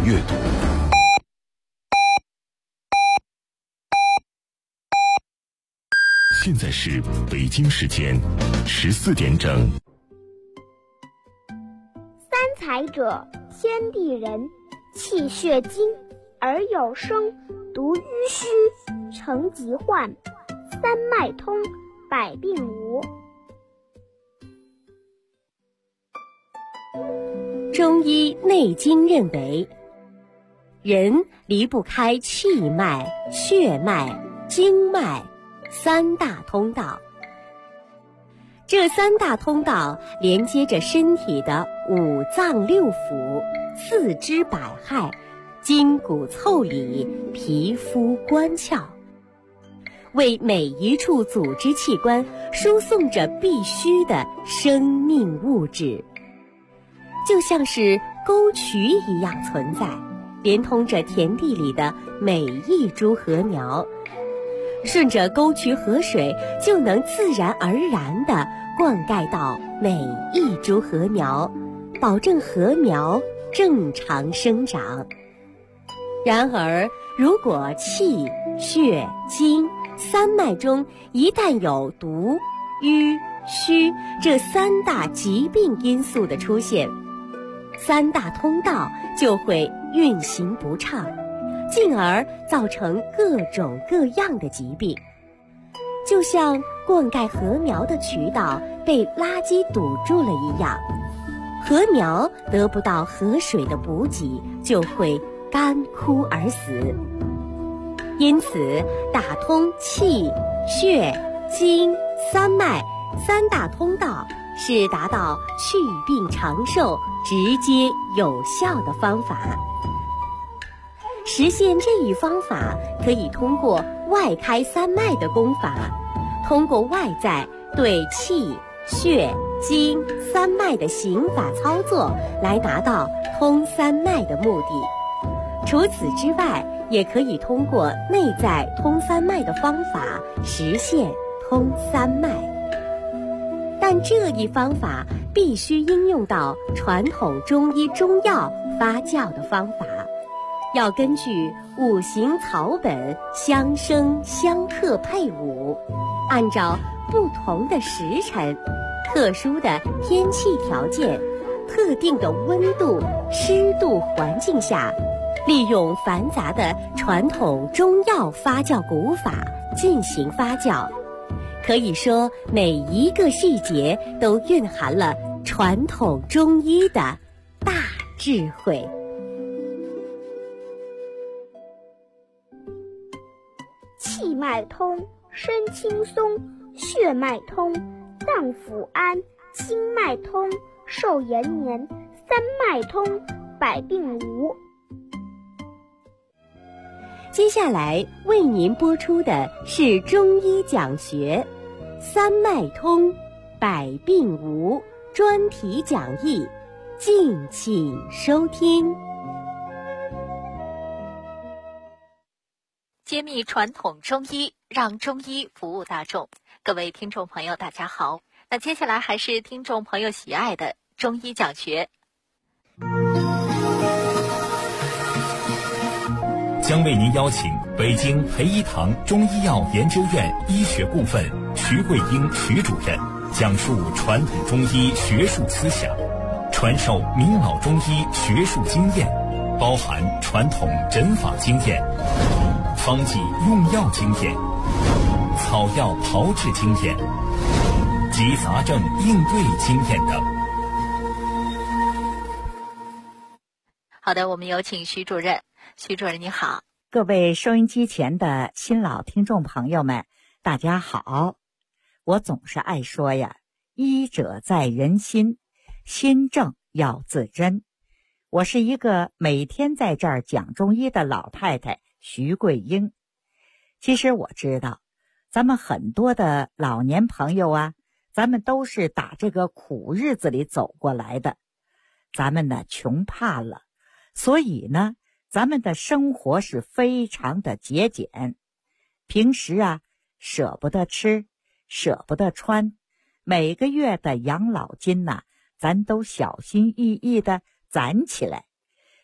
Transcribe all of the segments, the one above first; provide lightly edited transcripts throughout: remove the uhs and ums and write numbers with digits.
阅读。现在是北京时间14点整。 三才者，天地人，气血精，而有声，独淤虚，成疾患，三脉通，百病无。 中医内经认为，人离不开气脉、血脉、经脉三大通道。这三大通道连接着身体的五脏六腑、四肢百骸、筋骨腠理、皮肤关窍，为每一处组织器官输送着必须的生命物质，就像是沟渠一样存在，连通着田地里的每一株禾苗。顺着沟渠河水，就能自然而然地灌溉到每一株禾苗，保证禾苗正常生长。然而，如果气、血、精三脉中一旦有毒、瘀、虚这三大疾病因素的出现，三大通道就会运行不畅，进而造成各种各样的疾病。就像灌溉禾苗的渠道被垃圾堵住了一样，禾苗得不到河水的补给，就会干枯而死。因此，打通气、血、精三脉三大通道是达到祛病长寿、直接有效的方法。实现这一方法，可以通过外开三脉的功法，通过外在对气、血、精三脉的行法操作来达到通三脉的目的。除此之外，也可以通过内在通三脉的方法实现通三脉。但这一方法必须应用到传统中医中药发酵的方法，要根据五行草本相生相克配伍，按照不同的时辰、特殊的天气条件、特定的温度、湿度环境下，利用繁杂的传统中药发酵古法进行发酵。可以说，每一个细节都蕴含了传统中医的大智慧。 气脉通，身轻松；血脉通，脏腑安；经脉通，寿延年；三脉通，百病无。 接下来为您播出的是中医讲学三脉通，百病无专题讲义，敬请收听。 揭秘传统中医，让中医服务大众。各位听众朋友大家好，那接下来还是听众朋友喜爱的中医讲学。 将为您邀请北京培一堂中医药研究院医学部分徐慧英徐主任讲述传统中医学术思想，传授名老中医学术经验，包含传统诊法经验、方剂用药经验、草药炮制经验及杂症应对经验等。 好的，我们有请徐主任。徐主任你好。 各位收音机前的新老听众朋友们，大家好。我总是爱说呀，医者在人心，心正要自珍。我是一个每天在这儿讲中医的老太太徐桂英。其实我知道，咱们很多的老年朋友啊，咱们都是打这个苦日子里走过来的。咱们呢，穷怕了，所以呢，咱们的生活是非常的节俭。平时啊，舍不得吃，舍不得穿，每个月的养老金呐，咱都小心翼翼的攒起来。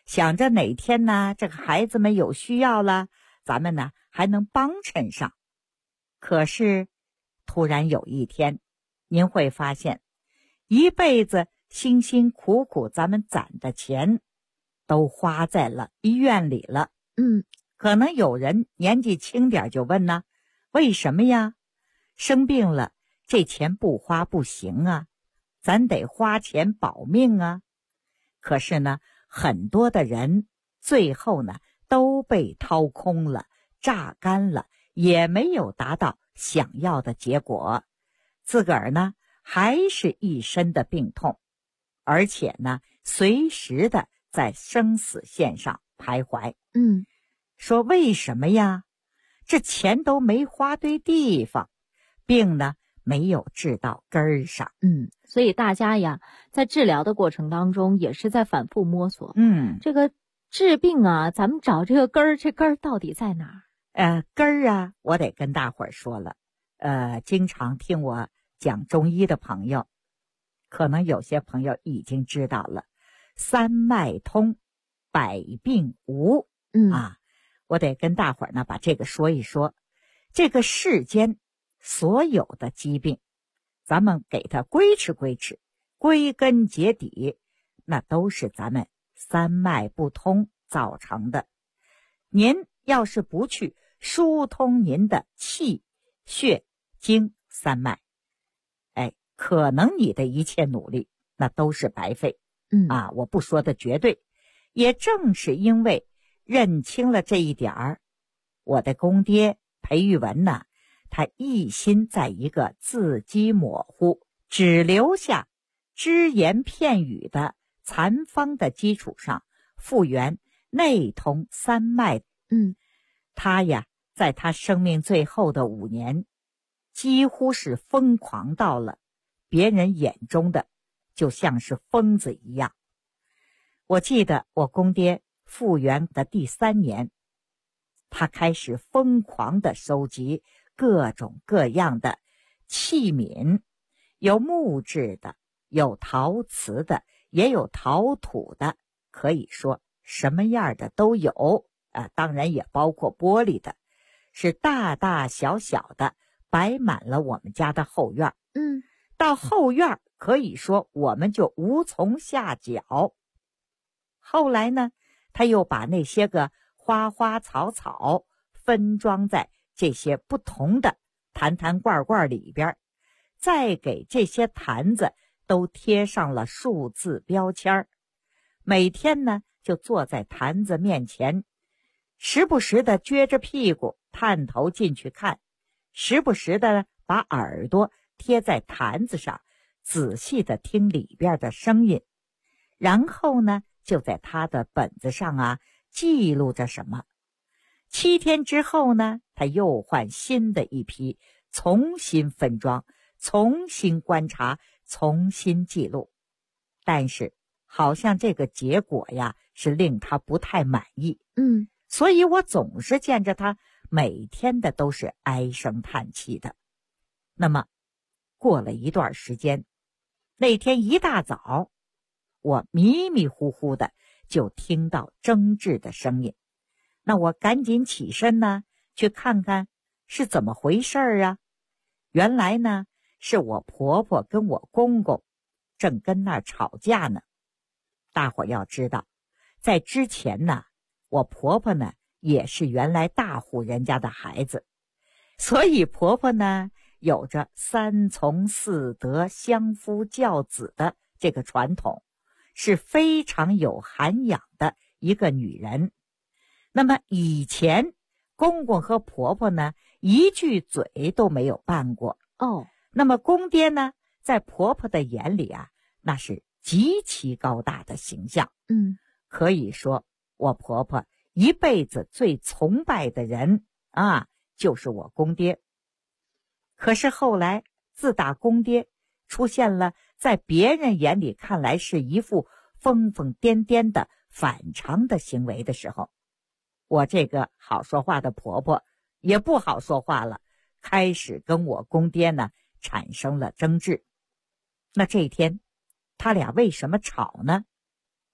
想着哪天呢，这个孩子们有需要了，咱们呢还能帮衬上。可是突然有一天，您会发现，一辈子辛辛苦苦咱们攒的钱都花在了医院里了。可能有人年纪轻点就问呢，为什么呀？生病了，这钱不花不行啊，咱得花钱保命啊。可是呢，很多的人最后呢都被掏空了，榨干了，也没有达到想要的结果，自个儿呢还是一身的病痛，而且呢随时的在生死线上徘徊。说为什么呀？这钱都没花对地方，病呢没有治到根儿上。 所以大家呀，在治疗的过程当中也是在反复摸索。这个治病啊，咱们找这个根儿，这根儿到底在哪儿？ 根儿啊，我得跟大伙儿说了。经常听我讲中医的朋友，可能有些朋友已经知道了，三脉通，百病无。我得跟大伙儿呢把这个说一说。这个世间所有的疾病，咱们给它归持归持，归根结底，那都是咱们三脉不通造成的。您要是不去疏通您的气、血、精三脉，可能你的一切努力那都是白费。我不说的绝对。也正是因为认清了这一点儿，我的公爹裴玉文呢，他一心在一个字迹模糊，只留下只言片语的残方的基础上，复原内通三脉。他呀，在他生命最后的5年，几乎是疯狂到了别人眼中的就像是疯子一样。我记得我公爹复原的第3年，他开始疯狂地收集各种各样的器皿，有木质的，有陶瓷的，也有陶土的，可以说什么样的都有。当然也包括玻璃的，是大大小小的摆满了我们家的后院。到后院可以说我们就无从下脚。后来呢，他又把那些个花花草草分装在这些不同的坛坛罐罐里边，再给这些坛子都贴上了数字标签。每天呢，就坐在坛子面前，时不时的撅着屁股探头进去看，时不时的把耳朵贴在坛子上，仔细的听里边的声音。然后呢，就在他的本子上记录着什么。7天之后呢，他又换新的一批，重新分装，重新观察，重新记录。但是好像这个结果呀，是令他不太满意。所以我总是见着他每天的都是唉声叹气的。那么过了一段时间，那天一大早，我迷迷糊糊的就听到争执的声音。那我赶紧起身呢，去看看是怎么回事啊。原来呢，是我婆婆跟我公公正跟那儿吵架呢。大伙要知道，在之前呢，我婆婆呢也是原来大户人家的孩子，所以婆婆呢有着3从4德相夫教子的这个传统，是非常有涵养的一个女人。那么以前公公和婆婆呢一句嘴都没有拌过。那么公爹呢，在婆婆的眼里那是极其高大的形象。可以说我婆婆一辈子最崇拜的人就是我公爹。可是后来自打公爹出现了在别人眼里看来是一副疯疯癫癫的反常的行为的时候，我这个好说话的婆婆也不好说话了，开始跟我公爹呢产生了争执。那这一天他俩为什么吵呢？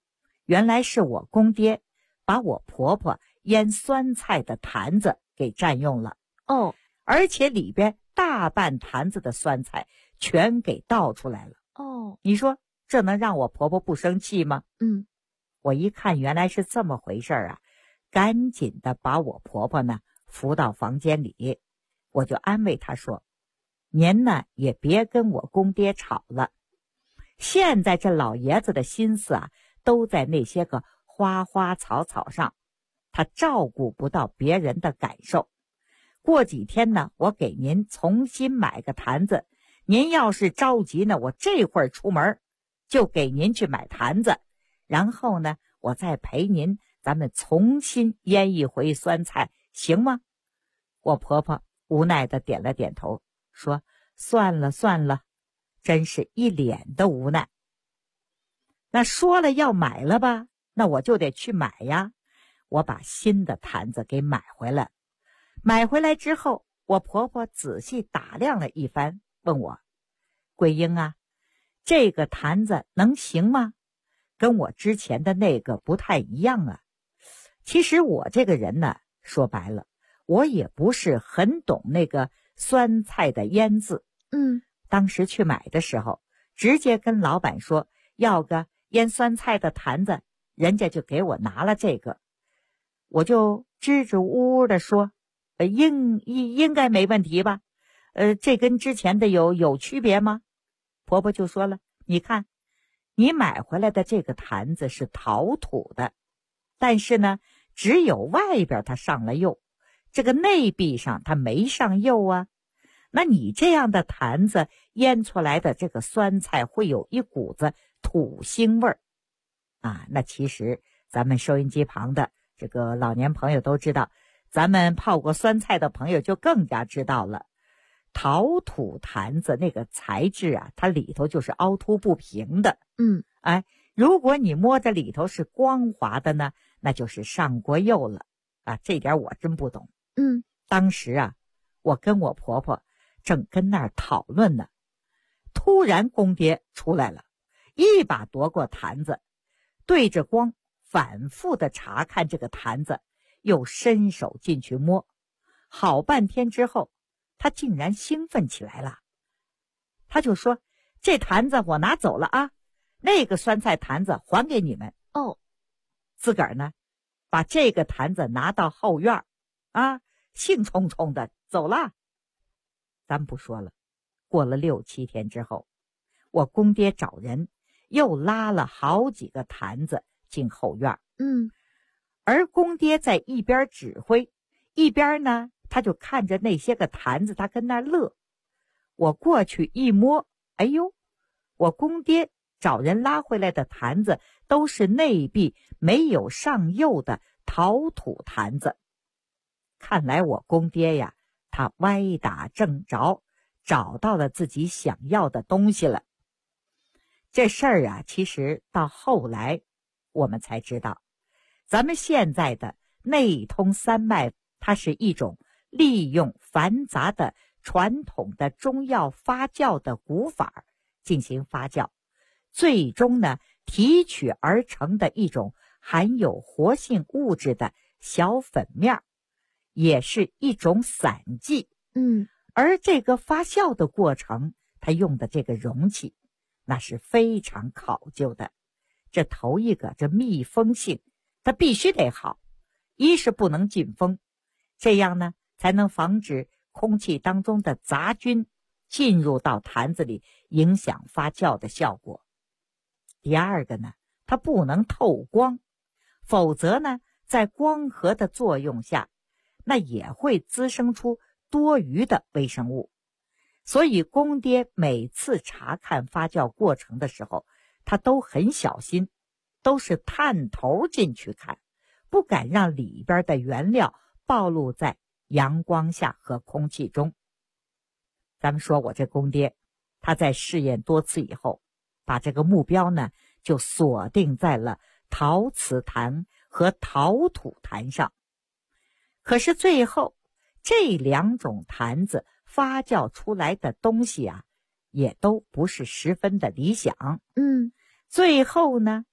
原来是我公爹把我婆婆腌酸菜的坛子给占用了。 哦， 而且里边大半坛子的酸菜全给倒出来了。 哦， 你说这能让我婆婆不生气吗？我一看原来是这么回事啊，赶紧的把我婆婆呢扶到房间里，我就安慰她说，您呢也别跟我公爹吵了，现在这老爷子的心思啊都在那些个花花草草上，他照顾不到别人的感受。过几天呢，我给您重新买个坛子，您要是着急呢，我这会儿出门就给您去买坛子，然后呢我再陪您咱们重新腌一回酸菜，行吗？我婆婆无奈的点了点头，说算了算了，真是一脸的无奈。那说了要买了吧，那我就得去买呀。我把新的坛子给买回来，买回来之后，我婆婆仔细打量了一番，问我，桂英啊，这个坛子能行吗？跟我之前的那个不太一样啊。其实我这个人呢，说白了，我也不是很懂那个酸菜的腌制。当时去买的时候，直接跟老板说要个腌酸菜的坛子，人家就给我拿了这个。我就支支吾吾的说，应该没问题吧？这跟之前的有区别吗？婆婆就说了，你看，你买回来的这个坛子是陶土的，但是呢，只有外边它上了釉，这个内壁上它没上釉啊。那你这样的坛子腌出来的这个酸菜会有一股子土腥味儿啊。那其实咱们收音机旁的这个老年朋友都知道，咱们泡过酸菜的朋友就更加知道了，陶土坛子那个材质啊，它里头就是凹凸不平的。如果你摸着里头是光滑的呢，那就是上过釉了啊。这点我真不懂。当时啊，我跟我婆婆正跟那儿讨论呢，突然公爹出来了，一把夺过坛子，对着光反复的查看这个坛子，又伸手进去摸，好半天之后，他竟然兴奋起来了。他就说，这坛子我拿走了啊，那个酸菜坛子还给你们。自个儿呢把这个坛子拿到后院啊，兴冲冲的走了。咱不说了，过了6、7天之后，我公爹找人又拉了好几个坛子进后院。而公爹在一边指挥，一边呢他就看着那些个坛子，他跟那乐。我过去一摸，哎呦，我公爹找人拉回来的坛子都是内壁没有上釉的陶土坛子。看来我公爹呀，他歪打正着，找到了自己想要的东西了。这事儿啊，其实到后来我们才知道，咱们现在的内通三脉，它是一种利用繁杂的传统的中药发酵的古法进行发酵，最终呢提取而成的一种含有活性物质的小粉面，也是一种散剂。而这个发酵的过程，它用的这个容器那是非常考究的。这头一个，这密封性它必须得好，一是不能进风，这样呢才能防止空气当中的杂菌进入到坛子里，影响发酵的效果。第二个呢，它不能透光，否则呢在光合的作用下，那也会滋生出多余的微生物。所以公爹每次查看发酵过程的时候，他都很小心，都是探头进去看，不敢让里边的原料暴露在阳光下和空气中。咱们说我这公爹，他在试验多次以后，把这个目标呢就锁定在了陶瓷坛和陶土坛上。可是最后这两种坛子发酵出来的东西啊，也都不是十分的理想。最后呢，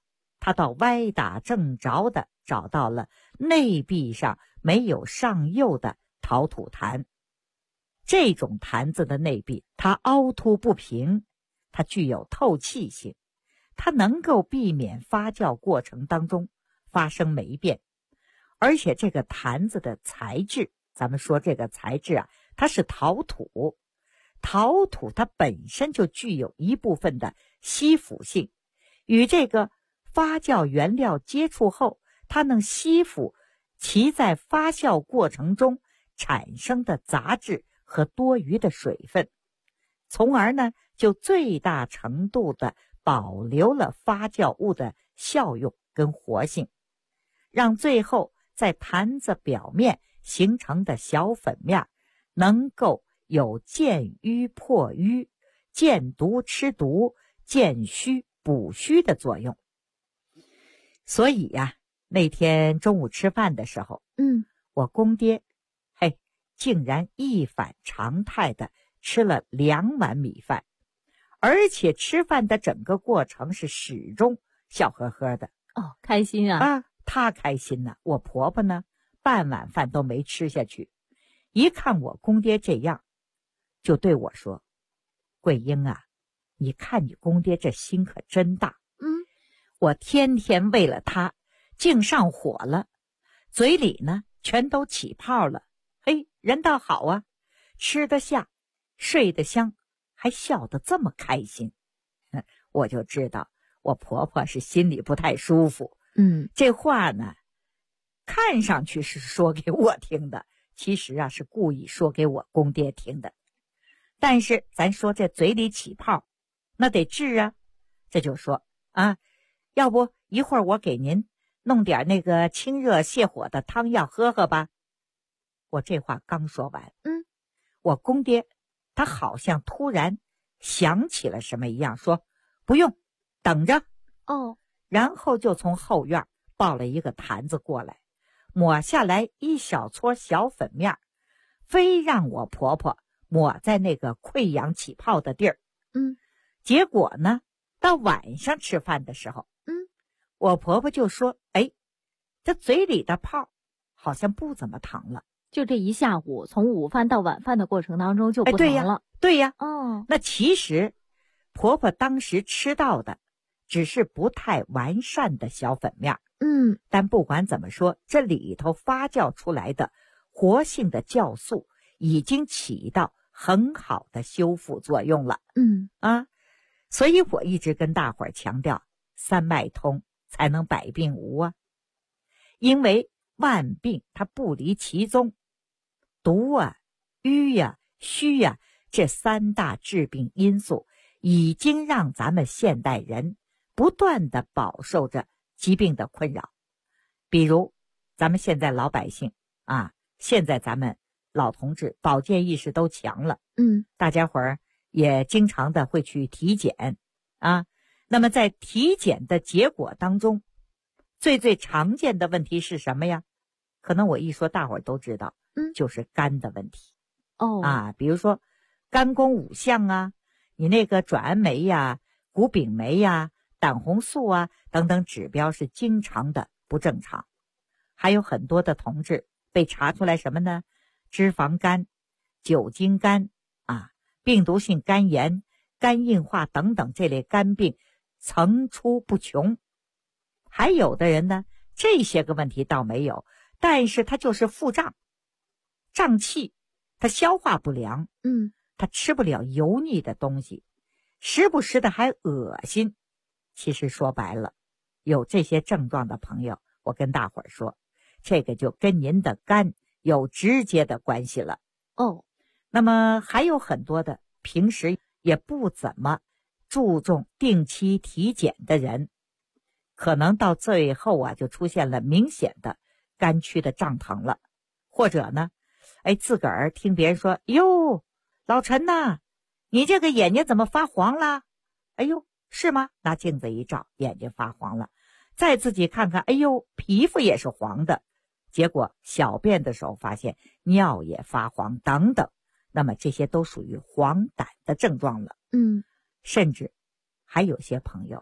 他倒歪打正着的找到了内壁上没有上釉的陶土坛。这种坛子的内壁它凹凸不平，它具有透气性，它能够避免发酵过程当中发生霉变。而且这个坛子的材质，咱们说这个材质啊，它是陶土。陶土它本身就具有一部分的吸附性，与这个发酵原料接触后，它能吸附其在发酵过程中产生的杂质和多余的水分，从而呢就最大程度的保留了发酵物的效用跟活性，让最后在坛子表面形成的小粉面能够有见瘀破瘀、见毒吃毒、见虚补虚的作用。所以呀，那天中午吃饭的时候，我公爹竟然一反常态的吃了2碗米饭，而且吃饭的整个过程是始终笑呵呵的。 哦，开心啊！ 他开心呢，我婆婆呢半碗饭都没吃下去。一看我公爹这样，就对我说：“桂英啊，你看你公爹这心可真大。我天天为了他竟上火了，嘴里呢全都起泡了。人倒好啊，吃得下，睡得香，还笑得这么开心。”我就知道我婆婆是心里不太舒服。这话呢看上去是说给我听的，其实啊是故意说给我公爹听的。但是咱说这嘴里起泡，那得治啊。这就说要不一会儿我给您弄点那个清热泻火的汤药喝喝吧。我这话刚说完，我公爹他好像突然想起了什么一样，说不用，等着。然后就从后院抱了一个坛子过来，抹下来一小撮小粉面，非让我婆婆抹在那个溃疡起泡的地儿。结果呢，到晚上吃饭的时候，我婆婆就说：“这嘴里的泡好像不怎么疼了。” 就这一下午，从午饭到晚饭的过程当中就不疼了。 对呀。那其实婆婆当时吃到的只是不太完善的小粉面。但不管怎么说，这里头发酵出来的活性的酵素已经起到很好的修复作用了。所以我一直跟大伙儿强调3脉通才能百病无啊。因为万病它不离其宗，毒啊、瘀啊、虚啊，这3大致病因素已经让咱们现代人不断的饱受着疾病的困扰。比如咱们现在老百姓现在咱们老同志保健意识都强了，大家伙儿也经常的会去体检那么在体检的结果当中，最常见的问题是什么呀？可能我一说大伙儿都知道，就是肝的问题。比如说肝功5项你那个转氨酶呀、谷丙酶呀、胆红素等等指标是经常的不正常。还有很多的同志被查出来什么呢？脂肪肝、酒精肝病毒性肝炎、肝硬化等等这类肝病层出不穷。还有的人呢，这些个问题倒没有，但是他就是腹胀、胀气，他消化不良，他吃不了油腻的东西，时不时的还恶心。其实说白了，有这些症状的朋友，我跟大伙儿说，这个就跟您的肝有直接的关系了。那么还有很多的平时也不怎么注重定期体检的人，可能到最后就出现了明显的肝区的胀疼了。或者呢自个儿听别人说，哟，老陈呐，你这个眼睛怎么发黄了？是吗？拿镜子一照，眼睛发黄了。再自己看看，皮肤也是黄的。结果小便的时候发现尿也发黄等等。那么这些都属于黄疸的症状了。甚至还有些朋友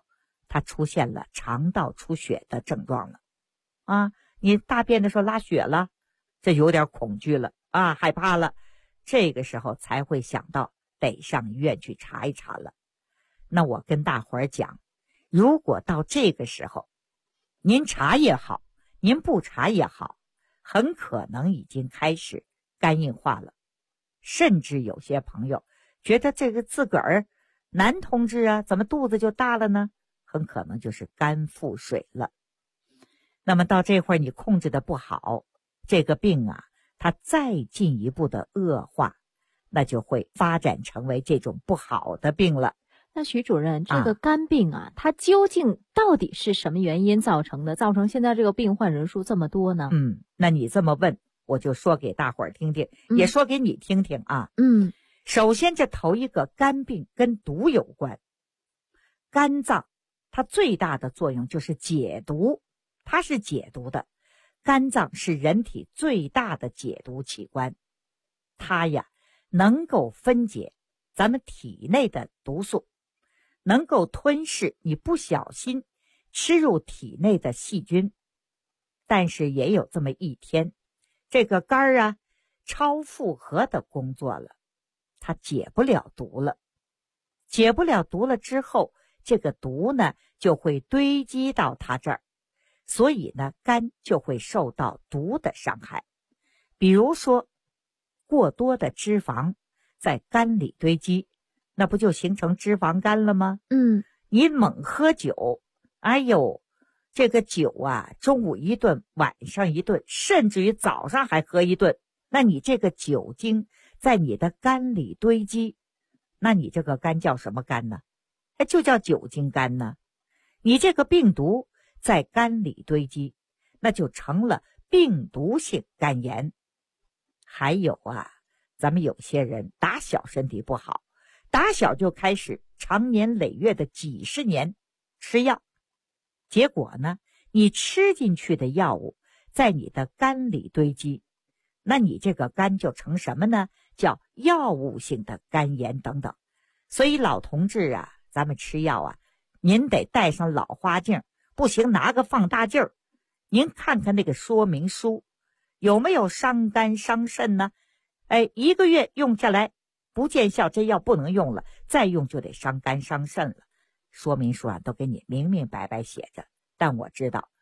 他出现了肠道出血的症状了。啊，你大便的时候拉血了，这有点恐惧了啊，害怕了，这个时候才会想到得上医院去查一查了。那我跟大伙儿讲，如果到这个时候，您查也好，您不查也好，很可能已经开始肝硬化了。甚至有些朋友觉得这个自个儿男同志啊，怎么肚子就大了呢？很可能就是肝腹水了。那么到这会儿你控制的不好，这个病啊，它再进一步的恶化，那就会发展成为这种不好的病了。 那徐主任，这个肝病啊，它究竟到底是什么原因造成的？造成现在这个病患人数这么多呢？ 那你这么问，我就说给大伙儿听听，也说给你听听啊。首先这头一个，肝病跟毒有关。肝脏它最大的作用就是解毒，它是解毒的。肝脏是人体最大的解毒器官，它呀能够分解咱们体内的毒素，能够吞噬你不小心吃入体内的细菌。但是也有这么一天，这个肝儿啊超负荷的工作了，它解不了毒了。解不了毒了之后，这个毒呢就会堆积到它这儿，所以呢肝就会受到毒的伤害。比如说过多的脂肪在肝里堆积，那不就形成脂肪肝了吗？你猛喝酒，哎呦，这个酒啊，中午一顿，晚上一顿，甚至于早上还喝一顿，那你这个酒精在你的肝里堆积，那你这个肝叫什么肝呢？就叫酒精肝呢。你这个病毒在肝里堆积，那就成了病毒性肝炎。还有啊，咱们有些人打小身体不好，打小就开始长年累月的几十年吃药，结果呢，你吃进去的药物在你的肝里堆积，那你这个肝就成什么呢？叫药物性的肝炎等等。所以老同志啊，咱们吃药啊，您得戴上老花镜，不行拿个放大镜，您看看那个说明书有没有伤肝伤肾呢？1个月用下来不见效，这药不能用了，再用就得伤肝伤肾了。说明书啊都给你明明白白写着，但我知道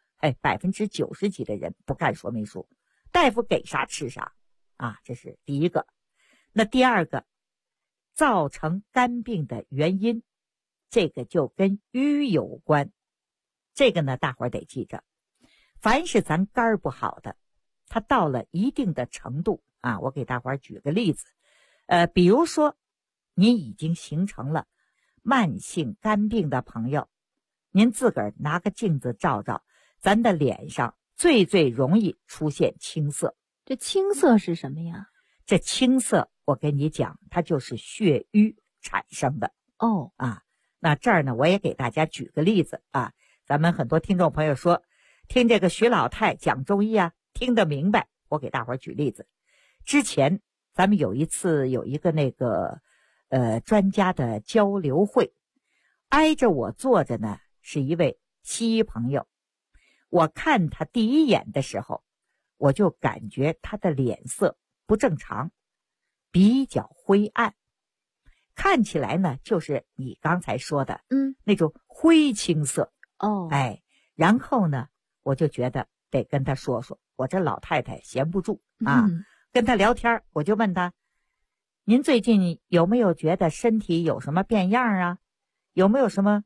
90%几的人不看说明书，大夫给啥吃啥啊，这是第一个。那第二个，造成肝病的原因，这个就跟瘀有关。这个呢大伙儿得记着，凡是咱肝儿不好的，它到了一定的程度啊，我给大伙儿举个例子，比如说您已经形成了慢性肝病的朋友，您自个儿拿个镜子照照，咱的脸上最容易出现青色。 这青色是什么呀？ 这青色我跟你讲，它就是血瘀产生的。那这儿呢我也给大家举个例子啊，咱们很多听众朋友说听这个徐老太讲中医啊听得明白，我给大伙儿举例子。之前咱们有一次有一个那个专家的交流会，挨着我坐着呢是一位西医朋友。我看他第一眼的时候，我就感觉他的脸色不正常，比较灰暗，看起来呢就是你刚才说的那种灰青色。然后呢我就觉得得跟他说说，我这老太太闲不住啊，跟他聊天，我就问他，您最近有没有觉得身体有什么变样啊？有没有什么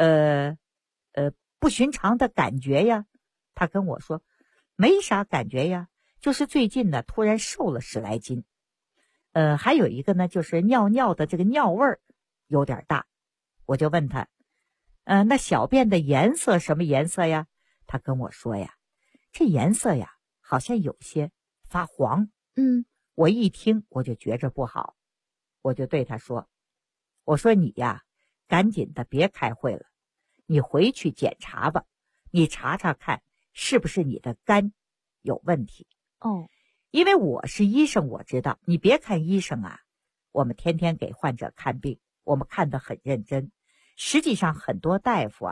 不寻常的感觉呀？他跟我说没啥感觉呀，就是最近呢突然瘦了10来斤。还有一个呢就是尿尿的这个尿味儿有点大。我就问他那小便的颜色什么颜色呀？他跟我说呀，这颜色呀好像有些发黄。我一听我就觉着不好，我就对他说，我说你呀赶紧的别开会了，你回去检查吧，你查查看是不是你的肝有问题。因为我是医生，我知道你别看医生啊，我们天天给患者看病，我们看得很认真，实际上很多大夫啊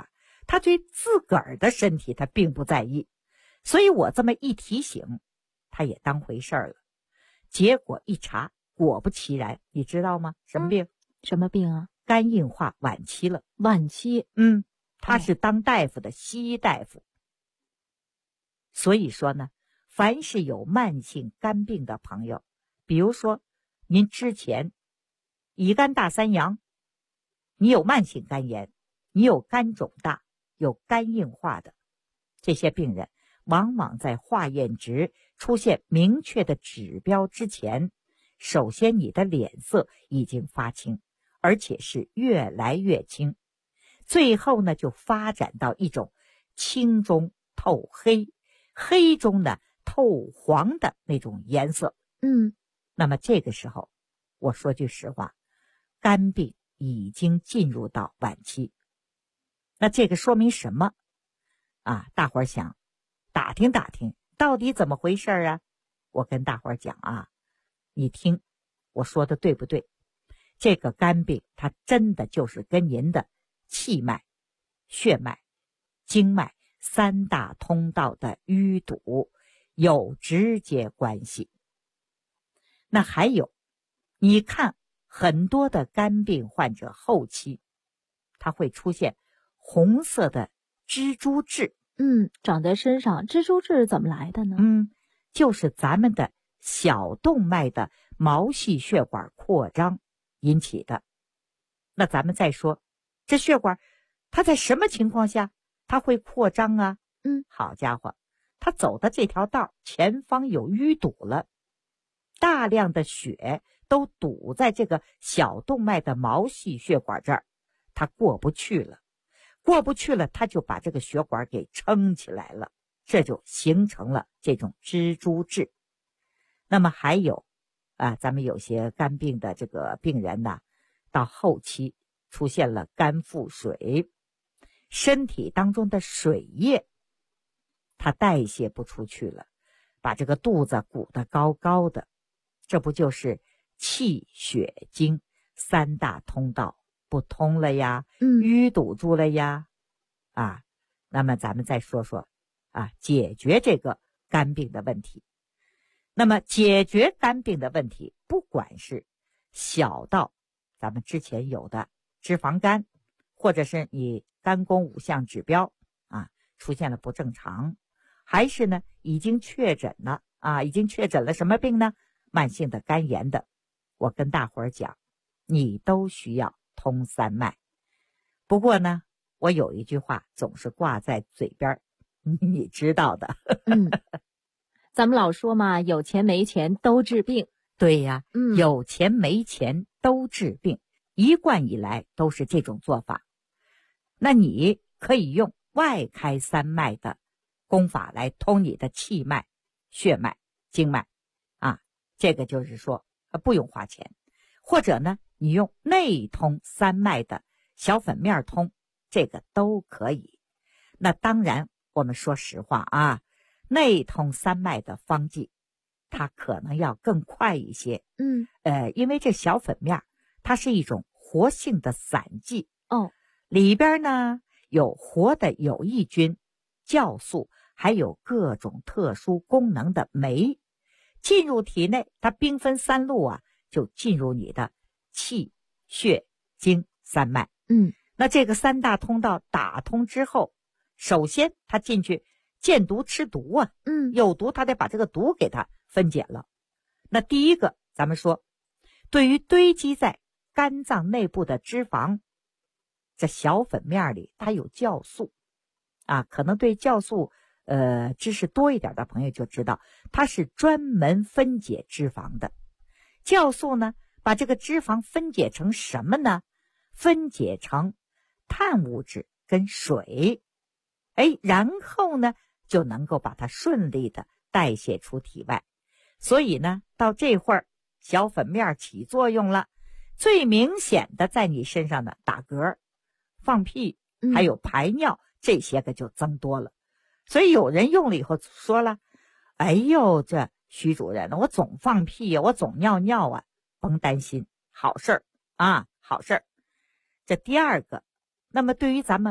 他对自个儿的身体他并不在意，所以我这么一提醒，他也当回事了。结果一查，果不其然，你知道吗？什么病？ 什么病啊？ 肝硬化晚期了。 晚期？ 他是当大夫的西医大夫。所以说呢，凡是有慢性肝病的朋友，比如说您之前乙肝大三阳，你有慢性肝炎，你有肝肿大，有肝硬化的，这些病人往往在化验值出现明确的指标之前，首先你的脸色已经发青，而且是越来越青，最后呢就发展到一种青中透黑，黑中呢透黄的那种颜色。那么这个时候我说句实话，肝病已经进入到晚期。那这个说明什么啊？大伙儿想打听打听到底怎么回事啊？我跟大伙儿讲啊，你听我说的对不对？这个肝病它真的就是跟您的气脉、血脉、经脉三大通道的淤堵有直接关系。那还有，你看很多的肝病患者后期它会出现红色的蜘蛛痣。 长在身上。蜘蛛痣怎么来的呢？ 就是咱们的小动脉的毛细血管扩张引起的。那咱们再说，这血管它在什么情况下它会扩张啊？好家伙，它走的这条道前方有淤堵了，大量的血都堵在这个小动脉的毛细血管这儿，它过不去了，它就把这个血管给撑起来了，这就形成了这种蜘蛛痣。那么还有咱们有些肝病的这个病人呢，到后期出现了肝腹水，身体当中的水液它代谢不出去了，把这个肚子鼓得高高的，这不就是气血经三大通道不通了呀，淤堵住了呀。那么咱们再说说解决这个肝病的问题。那么解决肝病的问题，不管是小到咱们之前有的脂肪肝，或者是你肝功5项指标出现了不正常，还是呢已经确诊了什么病呢？慢性的肝炎的，我跟大伙儿讲，你都需要通三脉。不过呢，我有一句话总是挂在嘴边，你知道的。 咱们老说嘛，有钱没钱都治病。 对呀，有钱没钱都治病，一贯以来都是这种做法。那你可以用外开三脉的功法来通你的气脉、血脉、经脉这个就是说不用花钱。或者呢，你用内通三脉的小粉面通，这个都可以。那当然我们说实话内通三脉的方剂它可能要更快一些。因为这小粉面它是一种活性的散剂里边呢有活的有益菌、酵素，还有各种特殊功能的酶，进入体内，它兵分三路就进入你的气、血、经三脉。那这个三大通道打通之后，首先它进去见毒吃毒有毒它得把这个毒给它分解了。那第一个咱们说，对于堆积在肝脏内部的脂肪，这小粉面里它有酵素可能对酵素知识多一点的朋友就知道，它是专门分解脂肪的。酵素呢把这个脂肪分解成什么呢？分解成碳物质跟水，然后呢就能够把它顺利的代谢出体外。所以呢到这会儿小粉面起作用了，最明显的在你身上呢打嗝、放屁还有排尿，这些个就增多了。所以有人用了以后说了，哎呦，这徐主任我总放屁我总尿尿甭担心，好事儿好事儿。这第二个，那么对于咱们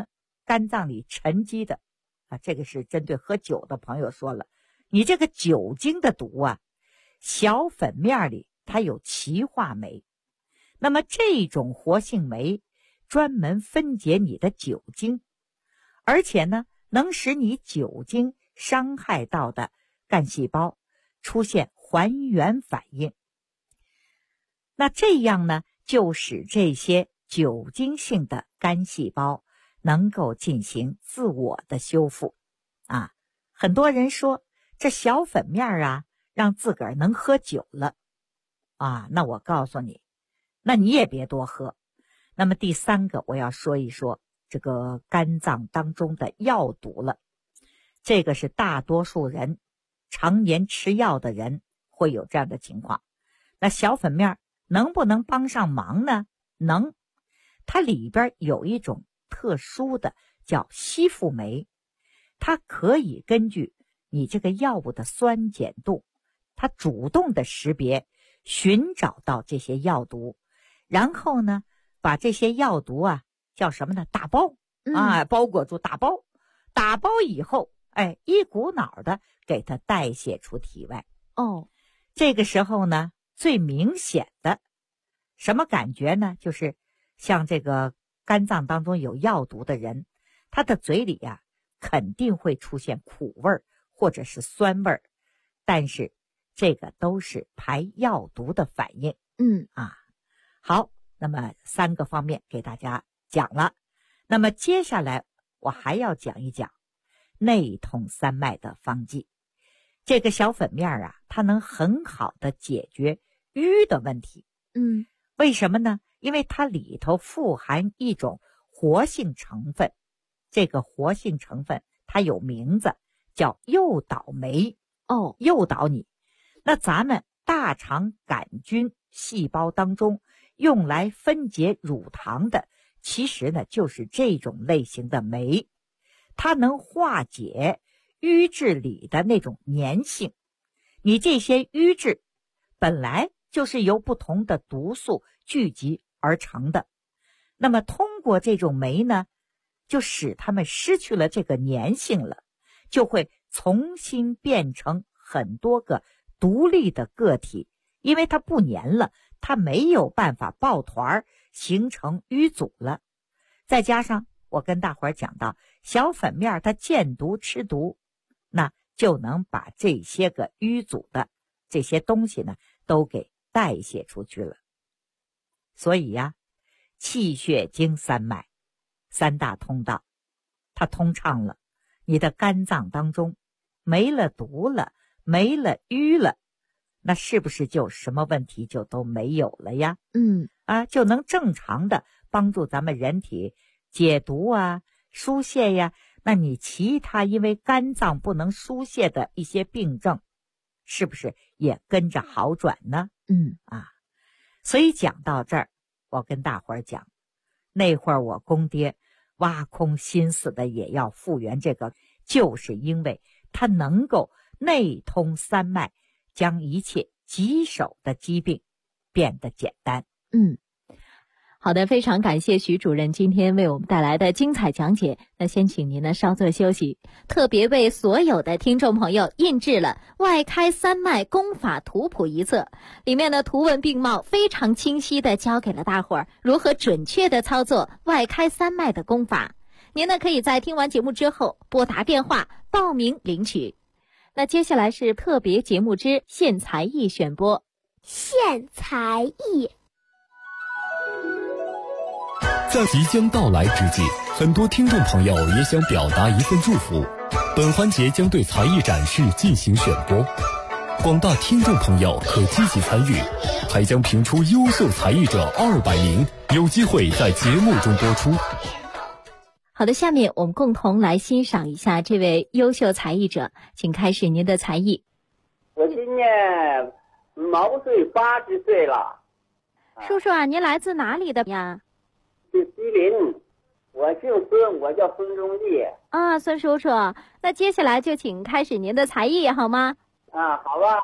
肝脏里沉积的这个是针对喝酒的朋友说了，你这个酒精的毒啊，小粉面里它有歧化酶，那么这种活性酶专门分解你的酒精，而且呢能使你酒精伤害到的干细胞出现还原反应。那这样呢就使这些酒精性的干细胞能够进行自我的修复很多人说这小粉面让自个儿能喝酒了那我告诉你，那你也别多喝。那么第三个我要说一说这个肝脏当中的药毒了。这个是大多数人常年吃药的人会有这样的情况。那小粉面能不能帮上忙呢？能。它里边有一种特殊的叫吸附酶，它可以根据你这个药物的酸碱度，它主动的识别寻找到这些药毒，然后呢把这些药毒叫什么呢？打包包裹住，打包以后一股脑的给它代谢出体外。这个时候呢最明显的什么感觉呢？就是像这个肝脏当中有药毒的人，他的嘴里肯定会出现苦味或者是酸味，但是这个都是排药毒的反应。好，那么3个方面给大家讲了。那么接下来我还要讲一讲内通三脉的方剂。这个小粉面它能很好的解决瘀的问题。为什么呢？因为它里头富含一种活性成分，这个活性成分它有名字叫诱导酶。诱导你。那咱们大肠杆菌细胞当中用来分解乳糖的，其实呢就是这种类型的酶，它能化解瘀质里的那种粘性。你这些瘀质本来就是由不同的毒素聚集而成的，那么通过这种酶呢，就使它们失去了这个粘性了，就会重新变成很多个独立的个体，因为它不粘了，它没有办法抱团形成瘀阻了。再加上我跟大伙儿讲到小粉面它见毒吃毒，那就能把这些个瘀阻的这些东西呢都给代谢出去了。所以气血经三脉3大通道它通畅了，你的肝脏当中没了毒了，没了瘀了，那是不是就什么问题就都没有了呀？就能正常的帮助咱们人体解毒疏泄呀。那你其他因为肝脏不能疏泄的一些病症，是不是也跟着好转呢？所以讲到这儿，我跟大伙儿讲，那会儿我公爹挖空心思的也要复原这个，就是因为他能够内通三脉，将一切棘手的疾病变得简单。 好的，非常感谢徐主任今天为我们带来的精彩讲解。那先请您呢稍作休息，特别为所有的听众朋友印制了《外开三脉功法图谱》一册，里面的图文并茂，非常清晰的教给了大伙儿如何准确的操作外开三脉的功法。您呢可以在听完节目之后拨打电话报名领取。那接下来是特别节目之献才艺选播。 献才艺。 在即将到来之际，很多听众朋友也想表达一份祝福。本环节将对才艺展示进行选播，广大听众朋友可积极参与，还将评出优秀才艺者200名，有机会在节目中播出。 好的，下面我们共同来欣赏一下这位优秀才艺者，请开始您的才艺。 我今年毛岁80岁了。 叔叔您来自哪里的呀？ 是吉林，我姓孙，我叫孙忠义。 孙叔叔，那接下来就请开始您的才艺好吗？ 好吧。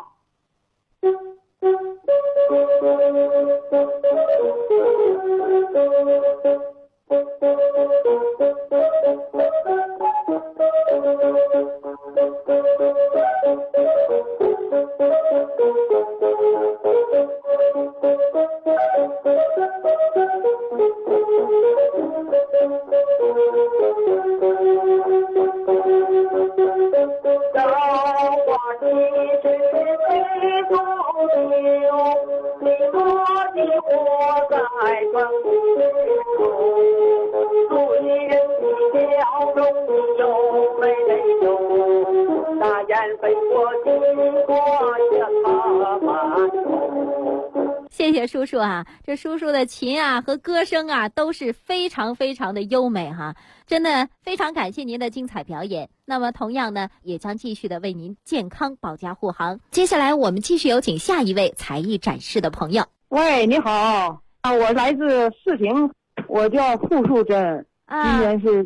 谢谢叔叔啊，这叔叔的琴啊和歌声啊都是非常非常的优美哈，真的非常感谢您的精彩表演。那么同样呢，也将继续的为您健康保驾护航。接下来我们继续有请下一位才艺展示的朋友。 喂，你好啊，我来自四平，我叫傅树珍，今年是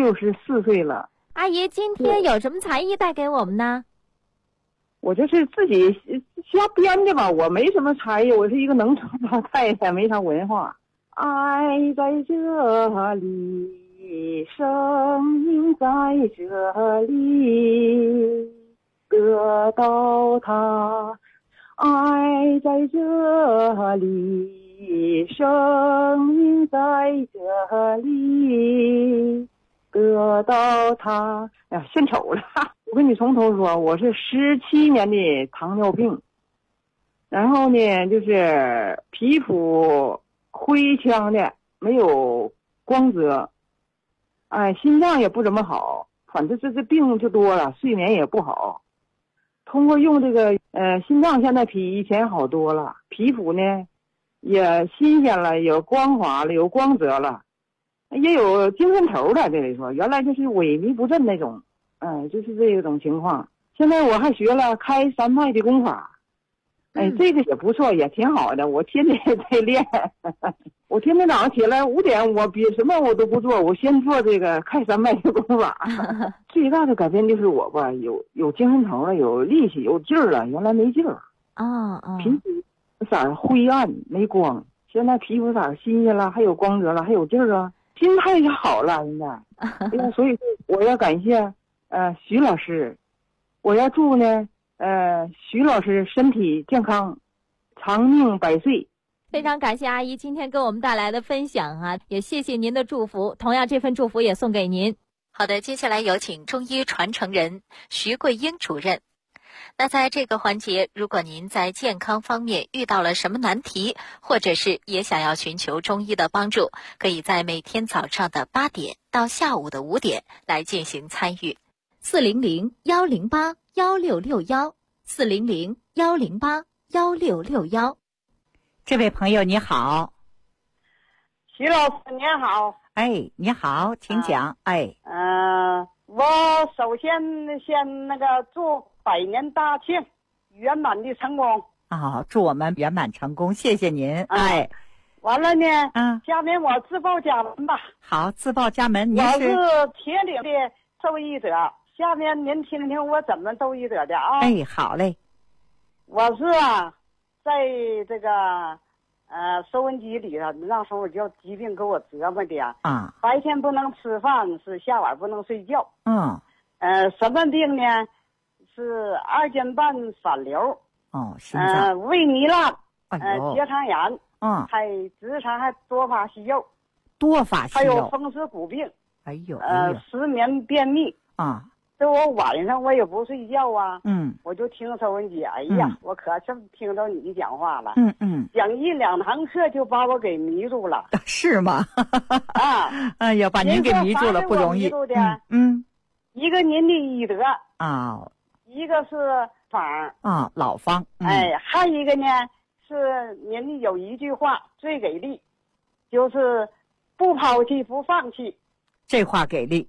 64岁了。 阿姨，今天有什么才艺带给我们呢？ 我这是自己瞎编的吧，我没什么才艺，我是一个农村老太太，没啥文化。爱在这里，生命在这里，得到它。爱在这里，生命在这里，得到它。哎呀，献丑了。我跟你从头说，我是17年的糖尿病，然后呢，就是皮肤灰腔的，没有光泽，哎，心脏也不怎么好，反正这病就多了，睡眠也不好。通过用这个心脏现在比以前好多了，皮肤呢也新鲜了，有光滑了，有光泽了，也有精神头了。这里说原来就是萎靡不振那种，就是这种情况。现在我还学了开山脉的功法，这个也不错，也挺好的。我天天在练，我天天早上起来5点，我比什么我都不做，我先做这个开山脉的功法。最大的改变就是我吧，有精神头了，有力气，有劲儿了，原来没劲儿。皮肤色灰暗没光，现在皮肤色新鲜了，还有光泽了，还有劲儿啊，心态也好了。现在，所以我要感谢徐老师，我要祝呢徐老师身体健康，长命百岁。 非常感谢阿姨今天给我们带来的分享啊，也谢谢您的祝福，同样这份祝福也送给您。 好的，接下来有请中医传承人徐桂英主任。那在这个环节，如果您在健康方面遇到了什么难题，或者是也想要寻求中医的帮助，可以在每天早上的8点到下午的5点来进行参与。 400-108-1661 400-108-1661。 这位朋友你好。 徐老师您好。 哎，你好，请讲。 我首先那个祝100年大庆圆满的成功。 祝我们圆满成功，谢谢您。 完了呢，下面我自报家门吧。 好，自报家门。 我是铁岭的受益者，下面您听听我怎么受益者的啊。 好嘞。 我是在这个收音机里头，那时候我叫疾病给我折磨的白天不能吃饭，是下晚不能睡觉。什么病呢？是2斤半反流。 心脏。 胃糜烂。结肠炎。还直肠还多发息肉。还有风湿骨病。失眠便秘。这我晚上我也不睡觉我就听收音机，我可真听着你讲话了。讲1、2堂课就把我给迷住了。 是吗？哎呀，把您给迷住了不容易。 一个您的医德一个是方老方。 还一个呢是您有一句话最给力，就是不抛弃不放弃。 这话给力。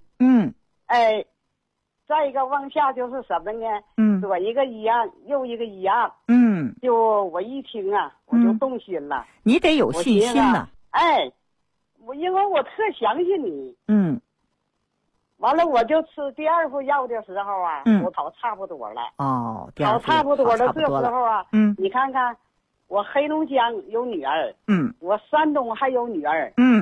再一个往下就是什么呢？左一个医案，右一个医案。就我一听我就动心了。 你得有信心呐。 因为我特相信你。完了，我就吃第2副药的时候我跑差不多了。跑差不多了，这时候你看看，我黑龙江有女儿，我山东还有女儿，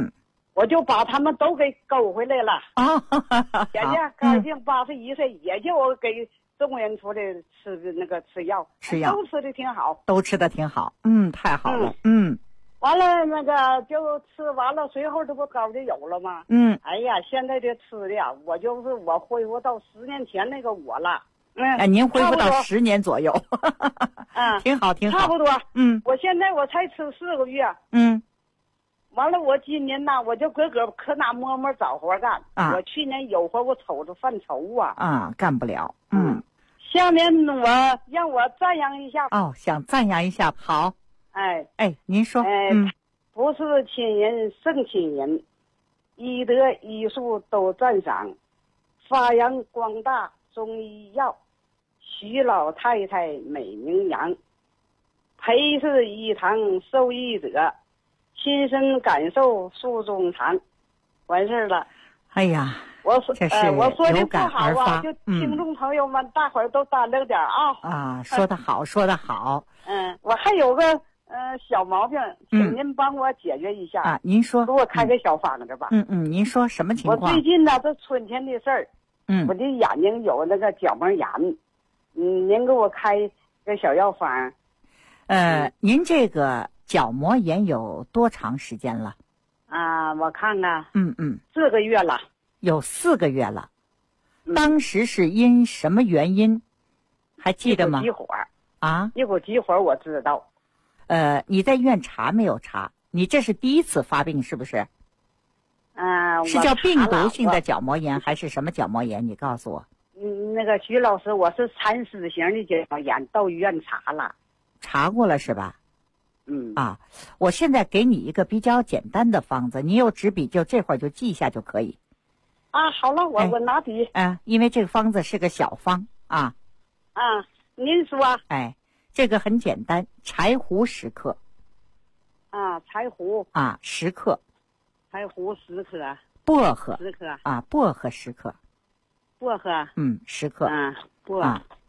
我就把他们都给勾回来了。 啊， 姐姐高兴81岁，也就我给中原出的吃药，都吃的挺好， 都吃的挺好。太好了。 完了那个就吃完了，随后这不高就有了吗？哎呀，现在这吃的呀，我恢复到10年前那个我了。 您恢复到10年左右。挺好挺好， 差不多。我现在我才吃4个月。完了，我今年呐，我就搁可哪摸摸找活干。我去年有活，我瞅着犯愁啊。 干不了。 下面让我赞扬一下。 想赞扬一下，好。您说。 不是亲人胜亲人，医德医术都赞赏，发扬光大中医药，徐老太太美名扬，裴氏医堂受益者，亲身感受术中藏。完事了。 哎呀， 我说的不好啊，就听众朋友们，大伙儿都担着点啊。 说得好，说得好。 我还有个小毛病，请您帮我解决一下。 您说。 给我开个小方子吧。 您说什么情况？ 我最近呢，这春天的事儿，我的眼睛有那个角膜炎，您给我开个小药方。 您这个角膜炎有多长时间了？ 我看看。4个月了。 有4个月了。当时是因什么原因？还记得吗？ 一股急火。一股急火，我知道。 你在医院查没有查？你这是第一次发病是不是？是叫病毒性的角膜炎还是什么角膜炎？你告诉我。 那个徐老师，我是蚕丝型的角膜炎，到医院查了。 查过了是吧？我现在给你一个比较简单的方子，你有纸笔就这会儿就记一下就可以。 好了，我拿笔。 因为这个方子是个小方。 您说。 这个很简单，柴胡10克。 柴胡。 10克。 柴胡10克。 薄荷 10克。 薄荷10克。 薄荷。 10克。 薄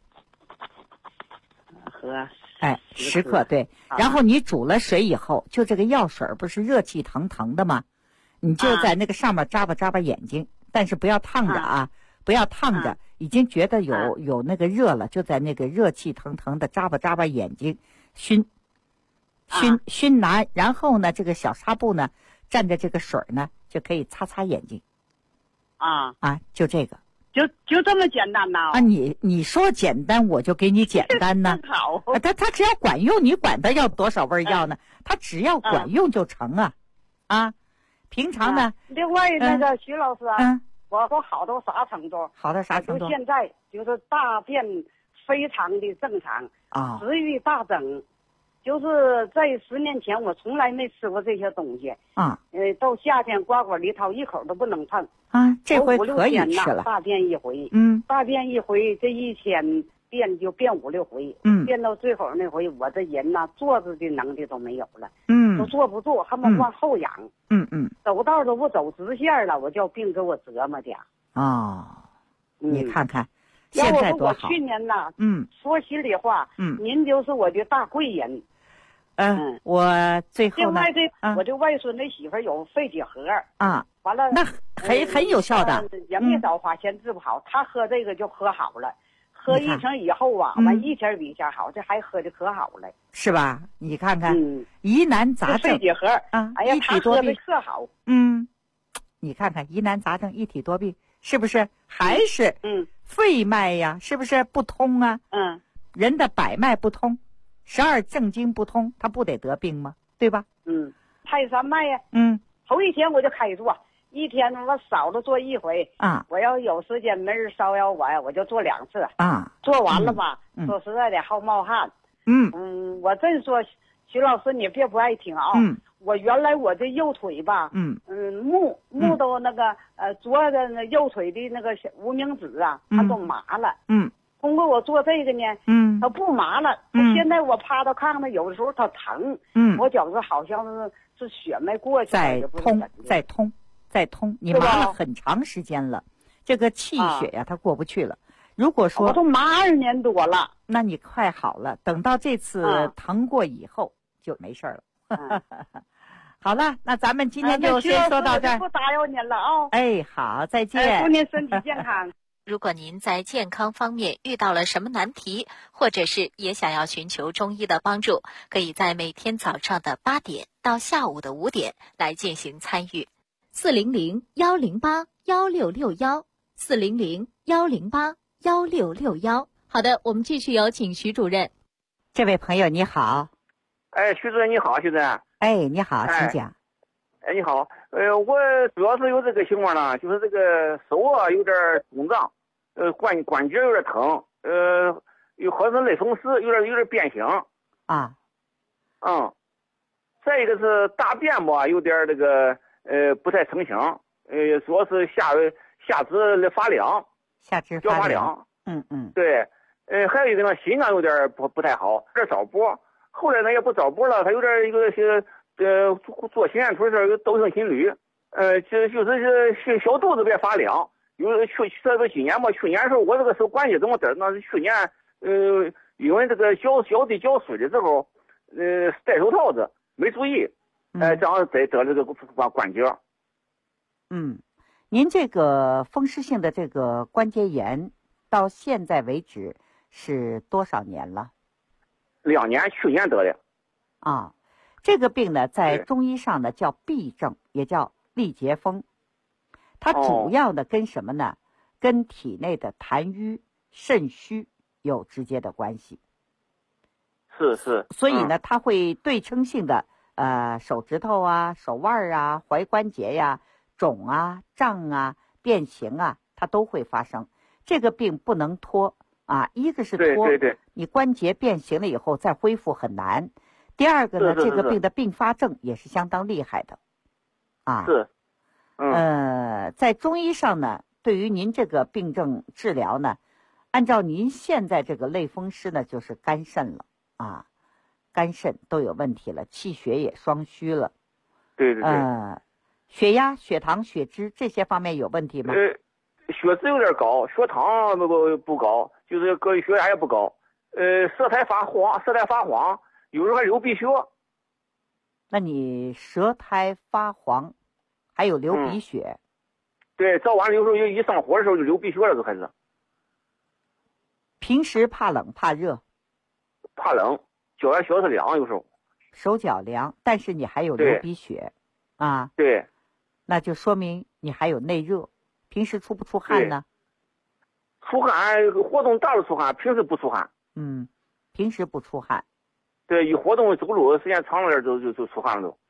荷。 10克，对。然后你煮了水以后，就这个药水不是热气腾腾的吗？你就在那个上面眨巴眼睛，但是不要烫着不要烫着。已经觉得有那个热了，就在那个热气腾腾的眨巴眼睛，熏拿。然后呢，这个小纱布呢，蘸着这个水呢，就可以擦眼睛。就这个。 就这么简单呐？ 你说简单，我就给你简单呢。 好。 它只要管用，你管它要多少味药呢？它只要管用就成平常呢。 另外那个徐老师我都好到啥程度？ 好到啥程度？ 就现在就是大便非常的正常食欲大增。就是在10年前，我从来没吃过这些东西到夏天瓜果梨桃一口都不能碰这回可以吃了。 大便一回，大便一回，这一天便就变5、6回，变到最后那回，我这人呐，坐着的能力都没有了，都坐不住，还没往后仰，走道都不走直线了，我叫病给我折磨的。你看看。现在多好！ 我去年呐，说心里话，您就是我的大贵人。 我最后呢， 我这外孙子媳妇有肺结核完了那很有效的， 人没少花钱治不好，他喝这个就喝好了，喝1瓶以后完一天比一天好，这还喝的可好了， 是吧？你看看，疑难杂症肺结核哎呀，他喝的可好， 你看看疑难杂症一体多病，是不是还是肺脉呀？是不是不通啊？人的百脉不通，12正经不通，他不得得病吗？对吧？ 泰山脉呀。头一天我就开做，一天我少了做1回我要有时间没人骚扰我呀，我就做2次做完了吧，说实在的好冒汗。我真说徐老师你别不爱听我原来我这右腿吧，木都那个左的那右腿的那个无名指它都麻了。通过我做这个呢，它不麻了。现在我趴到炕上，有的时候它疼。我觉着好像是血脉过去了， 再通。你麻了很长时间了，这个气血呀，它过不去了。如果说我都麻2年多了， 那你快好了。等到这次疼过以后就没事了。 好了，那咱们今天就先说到这儿。 不打扰您了啊。 哎，好，再见。 祝您身体健康。 如果您在健康方面遇到了什么难题，或者是也想要寻求中医的帮助，可以在每天早上的8点到下午的5点来进行参与。 400-108-1661，400-108-1661。好的，我们继续有请徐主任。 这位朋友你好。 哎，徐主任你好，徐主任。 哎，你好，请讲。 哎，你好，我主要是有这个情况呢，就是这个手啊有点肿胀，关节有点疼，又好像是类风湿，有点变形。 啊。 再一个是大便吧，有点这个不太成形，主要是下肢发凉，脚发凉。对，还有一个呢，心脏有点不太好，有点早搏。后来呢也不早搏了，他有点一个些做心电图的时候有窦性心律，就是小肚子别发凉。这个今年吧，去年的时候我这个手关节怎么得？那是去年因为这个小弟搅水的时候，戴手套子没注意，这样得这个关节。 您这个风湿性的这个关节炎到现在为止是多少年了？2 年，去年得的。 啊，这个病呢，在中医上呢叫痹症，也叫痢结风。它主要的跟什么呢？跟体内的痰瘀、肾虚有直接的关系。 是。 所以呢，它会对称性的手指头啊、手腕啊、踝关节呀、肿啊、胀啊、变形啊，它都会发生。这个病不能拖啊，一个是拖， 对， 你关节变形了以后再恢复很难。第二个呢，这个病的并发症也是相当厉害的，啊。在中医上呢，对于您这个病症治疗呢，按照您现在这个类风湿呢，就是肝肾了啊，肝肾都有问题了，气血也双虚了。 对。 血压、血糖、血脂这些方面有问题吗？ 血脂有点高，血糖不高，就是血压也不高。舌苔发黄，有时候还流鼻血。 那你舌苔发黄，还有流鼻血？ 对，早晚有时候一上火的时候就流鼻血了，就开始。 平时怕冷怕热？ 怕冷，脚也小是凉，有时候。 手脚凉，但是你还有流鼻血啊？ 对。 那就说明你还有内热。平时出不出汗呢？ 出汗，活动大了出汗，平时不出汗。 平时不出汗。 对，一活动走路时间长了点就出汗了都。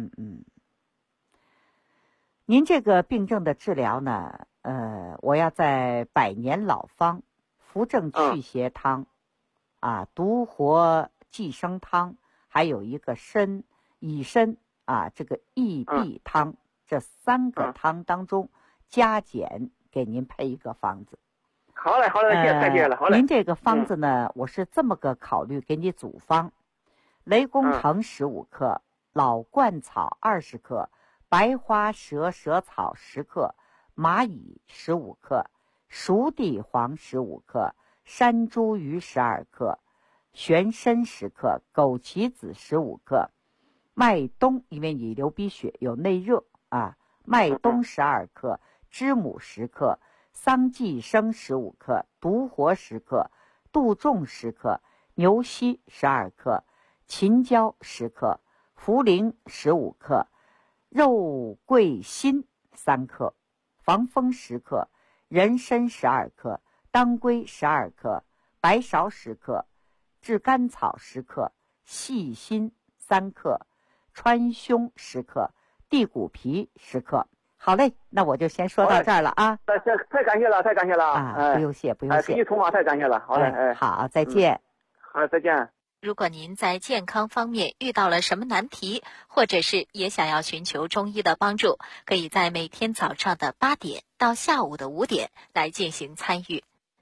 您这个病症的治疗呢，我要在百年老方扶正祛邪汤，独活济生汤，还有一个以参这个益脾汤，这3个汤当中加减给您配一个方子。 好嘞，太谢了，好嘞。 您这个方子呢，我是这么个考虑给你组方：雷公藤15克，老鹳草20克，白花蛇草10克，蚂蚁15克，熟地黄15克，山茱萸12克，玄参10克，枸杞子15克，麦冬，因为你流鼻血有内热麦冬12克，知母10克，桑寄生15克，独活10克，杜仲10克，牛膝12克，秦椒10克，茯苓15克，肉桂心3克，防风10克，人参12克，当归12克，白芍10克，炙甘草10克，细辛3克，川芎10克，地骨皮10克。好嘞，那我就先说到这儿了啊！ 太感谢了不用谢，不用谢。 给你筹码太感谢了，好嘞， 好，再见。 好，再见。 如果您在健康方面遇到了什么难题，或者是也想要寻求中医的帮助，可以在每天早上的8点到下午的5点来进行参与。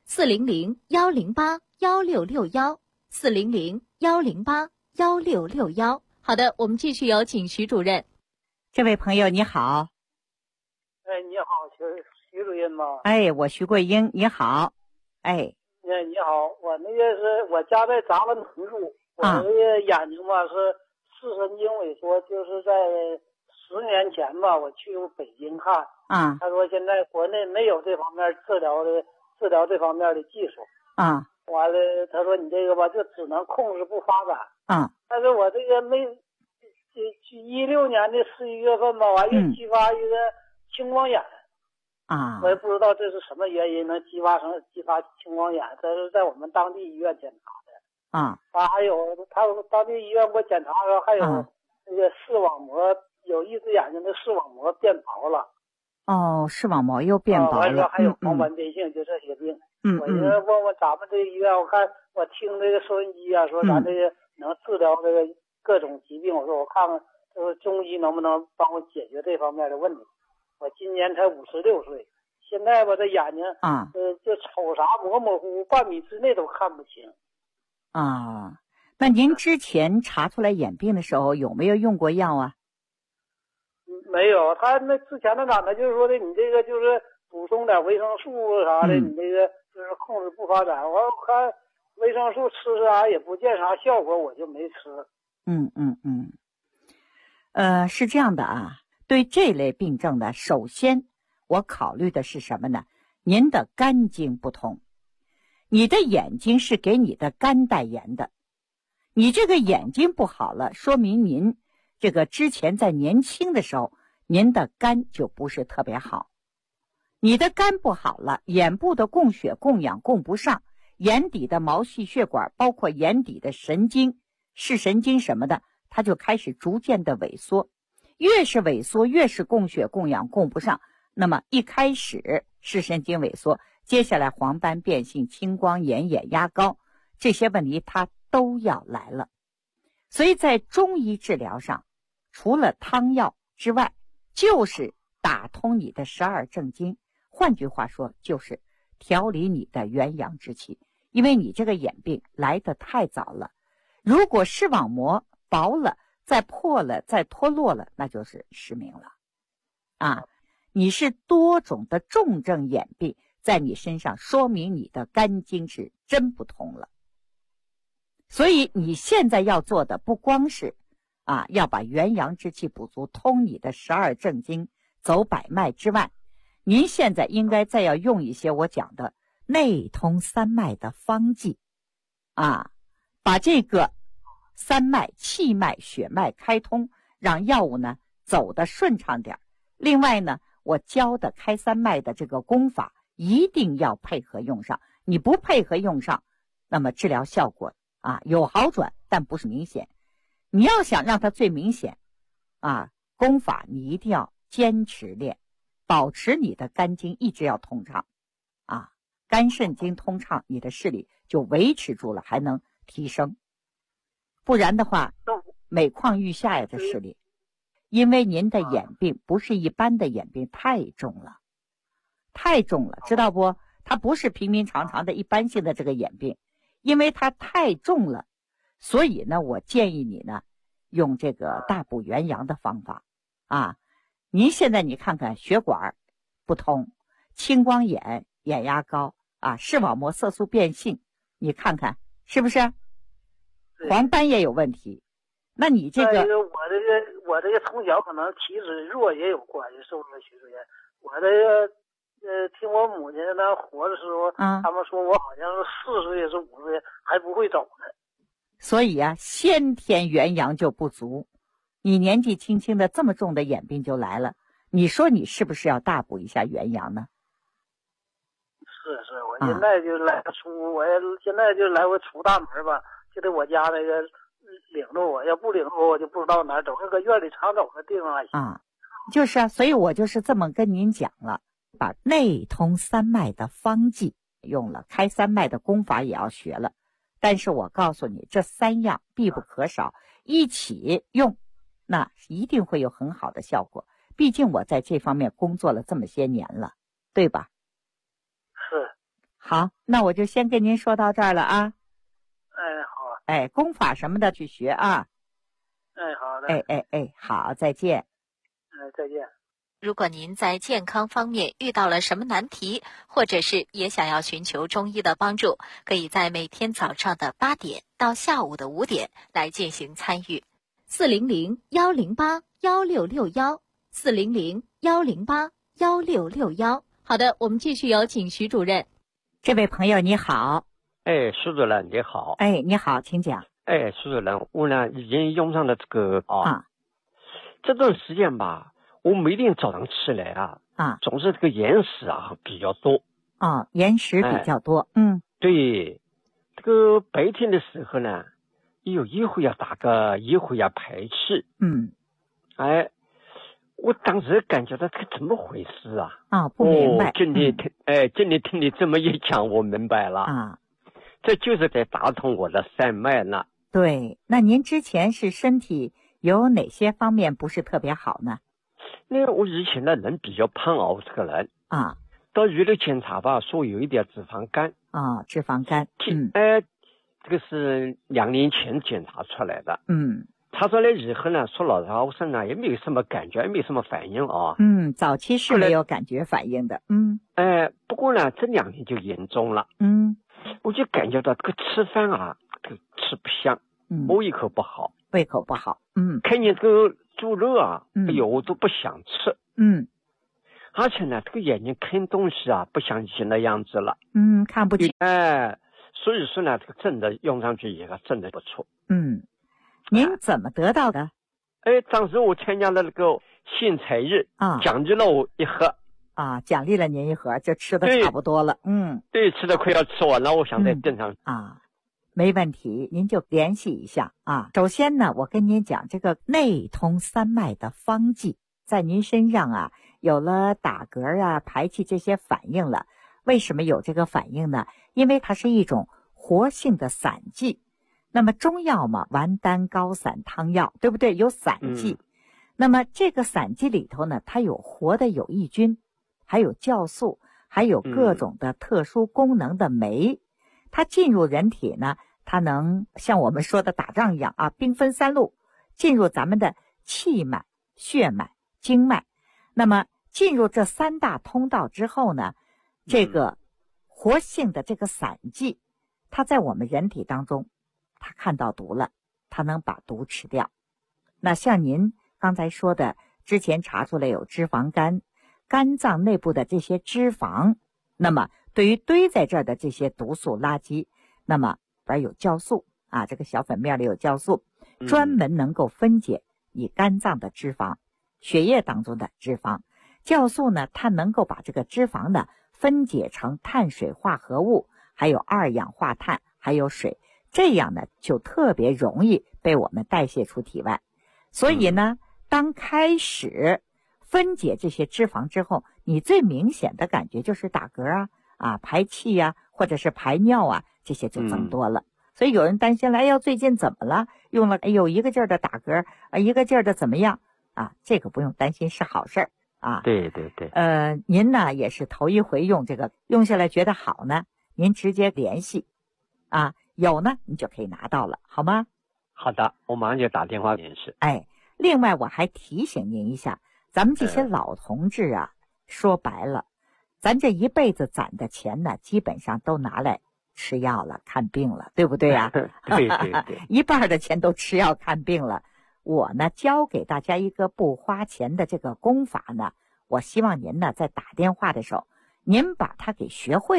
400-108-1661，400-108-1661。好的，我们继续有请徐主任。 这位朋友你好。 你好，徐主任吗？ 我徐桂英，你好。 你好，我那个是我家在杂文同住，我那个眼睛吧是视神经萎缩，就是在10年前吧，我去北京看，他说现在国内没有这方面治疗这方面的技术，完了他说你这个吧就只能控制不发展，但是我这个16年的11月份吧，完又激发一个青光眼，我也不知道这是什么原因能激发青光眼，这是在我们当地医院检查的，还有他当地医院给我检查的还有那个视网膜，有一只眼睛的视网膜变薄了。 视网膜又变薄了。 还有黄斑变性，就这些病。我就问问咱们这个医院，我看我听这个收音机啊，说咱这个能治疗这个各种疾病，我说我看看，就是中医能不能帮我解决这方面的问题。我今年才56岁，现在吧这眼睛就瞅啥模模糊糊，半米之内都看不清。 那您之前查出来眼病的时候有没有用过药啊？ 没有，他那之前的长他就是说的，你这个就是补充点维生素啥的，你这个就是控制不发展。我看维生素吃啥也不见啥效果，我就没吃。 是这样的啊，对这类病症呢，首先我考虑的是什么呢？您的肝经不通，你的眼睛是给你的肝代言的，你这个眼睛不好了，说明您这个之前在年轻的时候，您的肝就不是特别好。你的肝不好了，眼部的供血供氧供不上，眼底的毛细血管，包括眼底的神经、视神经什么的，它就开始逐渐的萎缩。越是萎缩，越是供血供氧供不上。那么一开始视神经萎缩，接下来黄斑变性、青光眼、眼压高，这些问题它都要来了。所以在中医治疗上，除了汤药之外，就是打通你的12正经，换句话说就是调理你的元阳之气。因为你这个眼病来得太早了，如果视网膜薄了，再破了，再脱落了，那就是失明了你是多种的重症眼病在你身上，说明你的肝经是真不通了。所以你现在要做的不光是要把元阳之气补足，通你的12正经，走百脉之外，您现在应该再要用一些我讲的内通三脉的方剂把这个三脉、气脉、血脉开通，让药物呢走得顺畅点。另外呢，我教的开三脉的这个功法一定要配合用上，你不配合用上，那么治疗效果有好转，但不是明显。你要想让它最明显功法你一定要坚持练，保持你的肝经一直要通畅肝肾经通畅，你的视力就维持住了，还能提升。不然的话每况愈下呀，这视力。因为您的眼病不是一般的眼病，太重了，知道不？它不是平平常常的一般性的这个眼病，因为它太重了，所以呢，我建议你呢用这个大补元阳的方法您现在你看看血管不通，青光眼、眼压高视网膜色素变性，你看看是不是？黄斑也有问题。那你这个我这个从小可能体质弱也有关系，是不是徐主任？我这个听我母亲那活的时候他们说我好像是4岁是5岁还不会走呢。 所以先天元阳就不足，你年纪轻轻的这么重的眼病就来了，你说你是不是要大补一下元阳呢？ 是，我现在就来我现在就来回出大门吧，就得我家那个领着我，要不领着我就不知道哪儿走，那个院里常走的地方就是所以我就是这么跟您讲了，把内通三脉的方剂用了，开三脉的功法也要学了。但是我告诉你，这3样必不可少，一起用，那一定会有很好的效果。毕竟我在这方面工作了这么些年了，对吧？ 是。 好，那我就先跟您说到这儿了好功法什么的去学好的好，再见再见。 如果您在健康方面遇到了什么难题，或者是也想要寻求中医的帮助，可以在每天早上的8点到下午的5点来进行参与。 ，400-108-1661，400-108-1661。好的，我们继续有请徐主任。 这位朋友你好。 徐主任你好。 你好，请讲。 徐主任，我呢已经用上了这个这段时间吧，我每天早上起来总是这个眼屎比较多。 眼屎比较多。 对，这个白天的时候呢，有一会要打嗝，一会要排气。我当时感觉到这怎么回事不明白。 今天听你这么一讲，我明白了。这就是在打通我的三脉呢。 对，那您之前是身体有哪些方面不是特别好呢？ 那我以前的人比较胖我这个人到医院检查吧，说有一点脂肪肝。 脂肪肝。 这个是2年前检查出来的。查出来以后呢，说老实话，我身上也没有什么感觉，也没有什么反应早期是没有感觉反应的。 不过呢，这2年就严重了。我就感觉到这个吃饭这个吃不香，胃口不好。看见这个猪肉我都不想吃。而且呢，这个眼睛看东西不像以前的样子了。 看不清。 所以说呢，这个真的用上去也真的不错。 您怎么得到的？ 当时我参加了那个献菜日奖励了我一盒。 奖励了您一盒，就吃的差不多了。 对，吃的快要吃完了，我想再炖上。 没问题，您就联系一下首先呢，我跟您讲这个内通三脉的方剂，在您身上有了打嗝排气这些反应了。为什么有这个反应呢？因为它是一种活性的散剂。那么中药嘛，丸丹膏散汤药，对不对？有散剂。那么这个散剂里头呢，它有活的有益菌，还有酵素，还有各种的特殊功能的酶。它进入人体呢，它能像我们说的打仗一样兵分3路，进入咱们的气脉、血脉、经脉。那么进入这3大通道之后呢，这个活性的这个散剂，它在我们人体当中，它看到毒了，它能把毒吃掉。那像您刚才说的，之前查出来有脂肪肝，肝脏内部的这些脂肪，那么对于堆在这儿的这些毒素垃圾，那么里边有酵素这个小粉面里有酵素，专门能够分解你肝脏的脂肪、血液当中的脂肪。酵素呢，它能够把这个脂肪呢分解成碳水化合物，还有2氧化碳，还有水，这样呢就特别容易被我们代谢出体外。所以呢，当开始分解这些脂肪之后，你最明显的感觉就是打嗝排气或者是排尿这些就增多了。所以有人担心了，最近怎么了？用了一个劲儿的打嗝一个劲儿的怎么样这个不用担心，是好事儿对对对。 您呢也是头一回用这个，用下来觉得好呢，您直接联系有呢你就可以拿到了，好吗？ 好的，我马上就打电话联系。 另外我还提醒您一下，咱们这些老同志说白了，咱这一辈子攒的钱呢，基本上都拿来吃药了、看病了，对不对对对对。 一半的钱都吃药看病了。我呢教给大家一个不花钱的这个功法呢，我希望您呢在打电话的时候，您把它给学会。